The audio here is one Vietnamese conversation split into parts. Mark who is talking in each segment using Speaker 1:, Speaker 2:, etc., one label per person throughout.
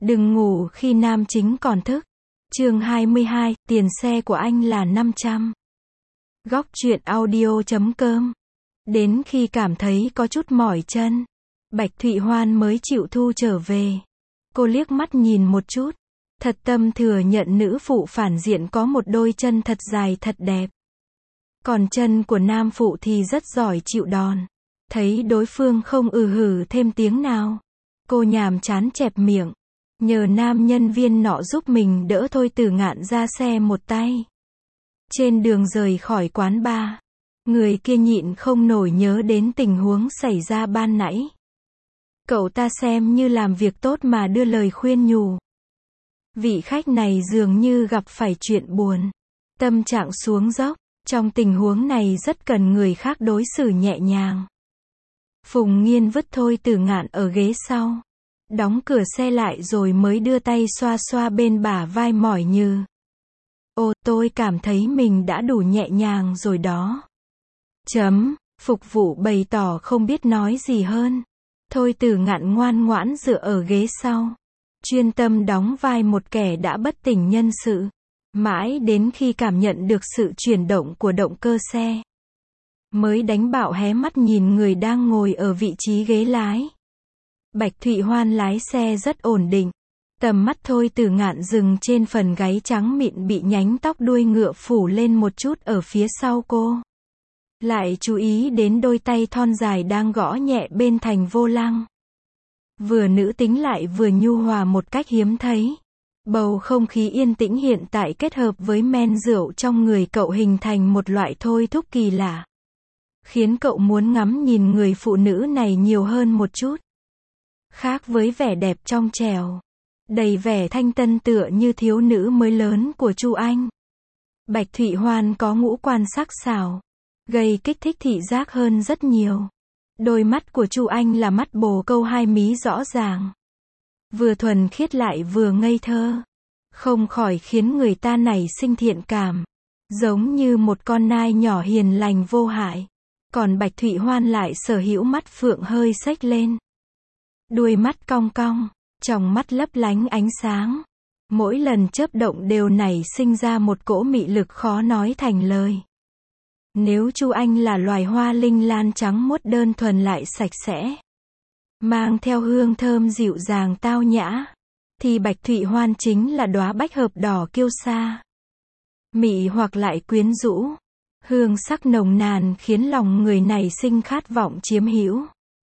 Speaker 1: Đừng ngủ khi nam chính còn thức. Chương 22, tiền xe của anh là 500. Góc truyện audio.com. Đến khi cảm thấy có chút mỏi chân, Bạch Thụy Hoan mới chịu thu trở về. Cô liếc mắt nhìn một chút, thật tâm thừa nhận nữ phụ phản diện có một đôi chân thật dài thật đẹp. Còn chân của nam phụ thì rất giỏi chịu đòn. Thấy đối phương không hử thêm tiếng nào, cô nhàm chán chẹp miệng, nhờ nam nhân viên nọ giúp mình đỡ Thôi Tử Ngạn ra xe một tay. Trên đường rời khỏi quán bar, người kia nhịn không nổi nhớ đến tình huống xảy ra ban nãy. Cậu ta xem như làm việc tốt mà đưa lời khuyên nhủ. Vị khách này dường như gặp phải chuyện buồn, tâm trạng xuống dốc, trong tình huống này rất cần người khác đối xử nhẹ nhàng. Phùng Nghiên vứt Thôi Tử Ngạn ở ghế sau, đóng cửa xe lại rồi mới đưa tay xoa xoa bên bả vai mỏi nhừ. Ồ, tôi cảm thấy mình đã đủ nhẹ nhàng rồi đó. Phục vụ bày tỏ không biết nói gì hơn. Thôi Tử Ngạn ngoan ngoãn dựa ở ghế sau, chuyên tâm đóng vai một kẻ đã bất tỉnh nhân sự, mãi đến khi cảm nhận được sự chuyển động của động cơ xe, mới đánh bạo hé mắt nhìn người đang ngồi ở vị trí ghế lái. Bạch Thụy Hoan lái xe rất ổn định. Tầm mắt Thôi Tử Ngạn dừng trên phần gáy trắng mịn bị nhánh tóc đuôi ngựa phủ lên một chút ở phía sau cô. Lại chú ý đến đôi tay thon dài đang gõ nhẹ bên thành vô lăng. Vừa nữ tính lại vừa nhu hòa một cách hiếm thấy. Bầu không khí yên tĩnh hiện tại kết hợp với men rượu trong người cậu hình thành một loại thôi thúc kỳ lạ, khiến cậu muốn ngắm nhìn người phụ nữ này nhiều hơn một chút. Khác với vẻ đẹp trong trẻo, đầy vẻ thanh tân tựa như thiếu nữ mới lớn của Chu Anh, Bạch Thụy Hoan có ngũ quan sắc sảo, gây kích thích thị giác hơn rất nhiều. Đôi mắt của Chu Anh là mắt bồ câu hai mí rõ ràng, vừa thuần khiết lại vừa ngây thơ, không khỏi khiến người ta nảy sinh thiện cảm, giống như một con nai nhỏ hiền lành vô hại. Còn Bạch Thụy Hoan lại sở hữu mắt phượng hơi xếch lên, đuôi mắt cong cong, tròng mắt lấp lánh ánh sáng, mỗi lần chớp động đều nảy sinh ra một cỗ mị lực khó nói thành lời. Nếu Chu Anh là loài hoa linh lan trắng muốt đơn thuần lại sạch sẽ, mang theo hương thơm dịu dàng tao nhã, thì Bạch Thụy Hoan chính là đóa bách hợp đỏ kiêu sa, mị hoặc lại quyến rũ, hương sắc nồng nàn khiến lòng người này sinh khát vọng chiếm hữu,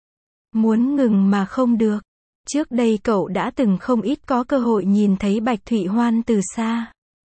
Speaker 1: muốn ngừng mà không được. Trước đây cậu đã từng không ít có cơ hội nhìn thấy Bạch Thụy Hoan từ xa.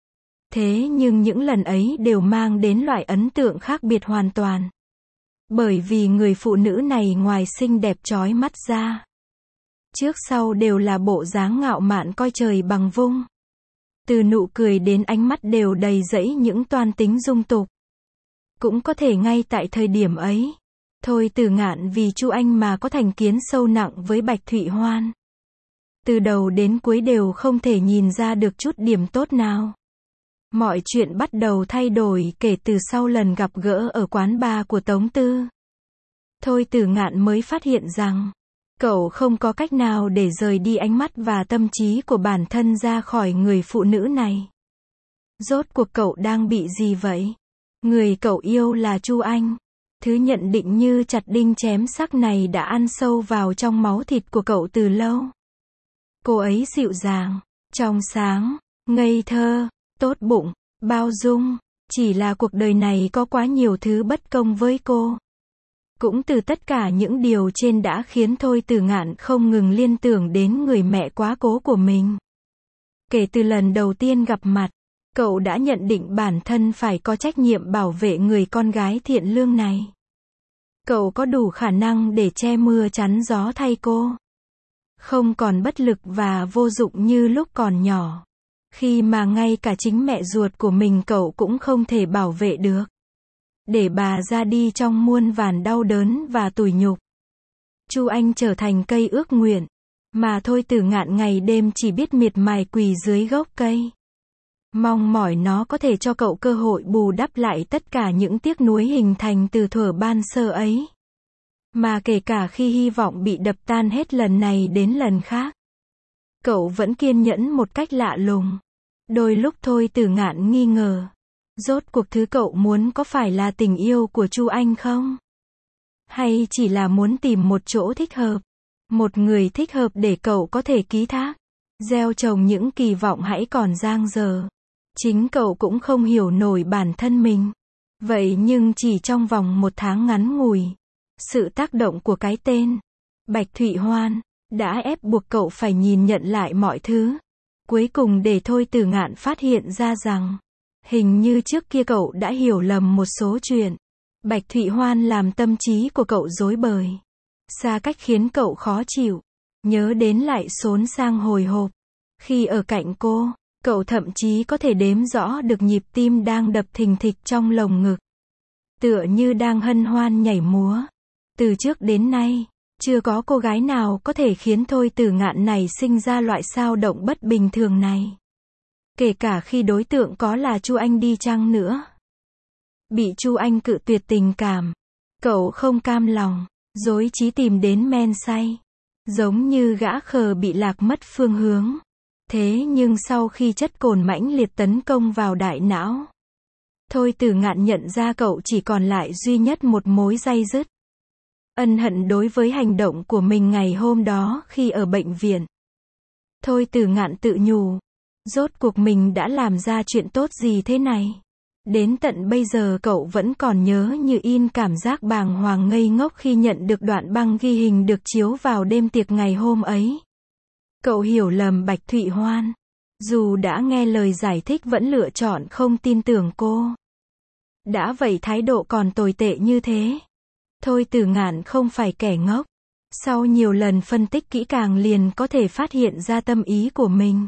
Speaker 1: Thế nhưng những lần ấy đều mang đến loại ấn tượng khác biệt hoàn toàn. Bởi vì người phụ nữ này ngoài xinh đẹp chói mắt ra, trước sau đều là bộ dáng ngạo mạn coi trời bằng vung. Từ nụ cười đến ánh mắt đều đầy dẫy những toan tính dung tục. Cũng có thể ngay tại thời điểm ấy, Thôi Tử Ngạn vì Chu Anh mà có thành kiến sâu nặng với Bạch Thụy Hoan. Từ đầu đến cuối đều không thể nhìn ra được chút điểm tốt nào. Mọi chuyện bắt đầu thay đổi kể từ sau lần gặp gỡ ở quán bar của Tống Tư. Thôi Tử Ngạn mới phát hiện rằng, cậu không có cách nào để rời đi ánh mắt và tâm trí của bản thân ra khỏi người phụ nữ này. Rốt cuộc cậu đang bị gì vậy? Người cậu yêu là Chu Anh. Thứ nhận định như chặt đinh chém sắc này đã ăn sâu vào trong máu thịt của cậu từ lâu. Cô ấy dịu dàng, trong sáng, ngây thơ, tốt bụng, bao dung, chỉ là cuộc đời này có quá nhiều thứ bất công với cô. Cũng từ tất cả những điều trên đã khiến Thôi Tử Ngạn không ngừng liên tưởng đến người mẹ quá cố của mình. Kể từ lần đầu tiên gặp mặt, cậu đã nhận định bản thân phải có trách nhiệm bảo vệ người con gái thiện lương này. Cậu có đủ khả năng để che mưa chắn gió thay cô, không còn bất lực và vô dụng như lúc còn nhỏ, khi mà ngay cả chính mẹ ruột của mình cậu cũng không thể bảo vệ được, để bà ra đi trong muôn vàn đau đớn và tủi nhục. Chu Anh trở thành cây ước nguyện, mà Thôi Tử Ngạn ngày đêm chỉ biết miệt mài quỳ dưới gốc cây, mong mỏi nó có thể cho cậu cơ hội bù đắp lại tất cả những tiếc nuối hình thành từ thuở ban sơ ấy. Mà kể cả khi hy vọng bị đập tan hết lần này đến lần khác, Cậu vẫn kiên nhẫn một cách lạ lùng. Đôi lúc Thôi Tử Ngạn nghi ngờ. Rốt cuộc thứ cậu muốn có phải là tình yêu của Chu Anh không? Hay chỉ là muốn tìm một chỗ thích hợp? Một người thích hợp để cậu có thể ký thác, gieo trồng những kỳ vọng hãy còn dang dở. Chính cậu cũng không hiểu nổi bản thân mình. Vậy nhưng chỉ trong vòng 1 tháng ngắn ngủi, sự tác động của cái tên Bạch Thụy Hoan đã ép buộc cậu phải nhìn nhận lại mọi thứ. Cuối cùng để Thôi Tử Ngạn phát hiện ra rằng, hình như trước kia cậu đã hiểu lầm một số chuyện. Bạch Thụy Hoan làm tâm trí của cậu rối bời. Xa cách khiến cậu khó chịu. Nhớ đến lại xốn sang hồi hộp. Khi ở cạnh cô, cậu thậm chí có thể đếm rõ được nhịp tim đang đập thình thịch trong lồng ngực. Tựa như đang hân hoan nhảy múa. Từ trước đến nay, chưa có cô gái nào có thể khiến Thôi Tử Ngạn này sinh ra loại xao động bất bình thường này. Kể cả khi đối tượng có là Chu Anh đi chăng nữa. Bị Chu Anh cự tuyệt tình cảm, cậu không cam lòng, rối trí tìm đến men say. Giống như gã khờ bị lạc mất phương hướng. Thế nhưng sau khi chất cồn mãnh liệt tấn công vào đại não, Thôi Tử Ngạn nhận ra cậu chỉ còn lại duy nhất một mối day dứt. Ân hận đối với hành động của mình ngày hôm đó khi ở bệnh viện. Thôi Tử Ngạn tự nhủ, rốt cuộc mình đã làm ra chuyện tốt gì thế này? Đến tận bây giờ cậu vẫn còn nhớ như in cảm giác bàng hoàng ngây ngốc khi nhận được đoạn băng ghi hình được chiếu vào đêm tiệc ngày hôm ấy. Cậu hiểu lầm Bạch Thụy Hoan. Dù đã nghe lời giải thích vẫn lựa chọn không tin tưởng cô. Đã vậy thái độ còn tồi tệ như thế. Thôi Tử Ngạn không phải kẻ ngốc. Sau nhiều lần phân tích kỹ càng liền có thể phát hiện ra tâm ý của mình.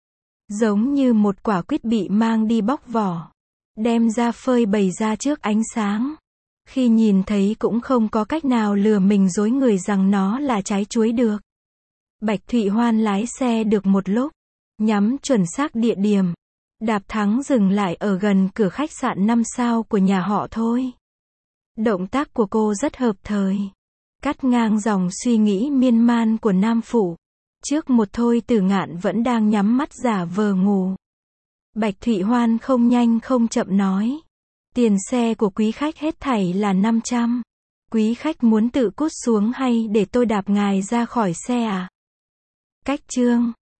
Speaker 1: Giống như một quả quýt bị mang đi bóc vỏ, đem ra phơi bày ra trước ánh sáng. Khi nhìn thấy cũng không có cách nào lừa mình dối người rằng nó là trái chuối được. Bạch Thụy Hoan lái xe được một lúc, nhắm chuẩn xác địa điểm, đạp thắng dừng lại ở gần cửa khách sạn 5 sao của nhà họ Thôi. Động tác của cô rất hợp thời, cắt ngang dòng suy nghĩ miên man của nam phụ. Trước một Thôi Tử Ngạn vẫn đang nhắm mắt giả vờ ngủ. Bạch Thụy Hoan không nhanh không chậm nói. Tiền xe của quý khách hết thảy là 500. Quý khách muốn tự cút xuống hay để tôi đạp ngài ra khỏi xe à? Cách chương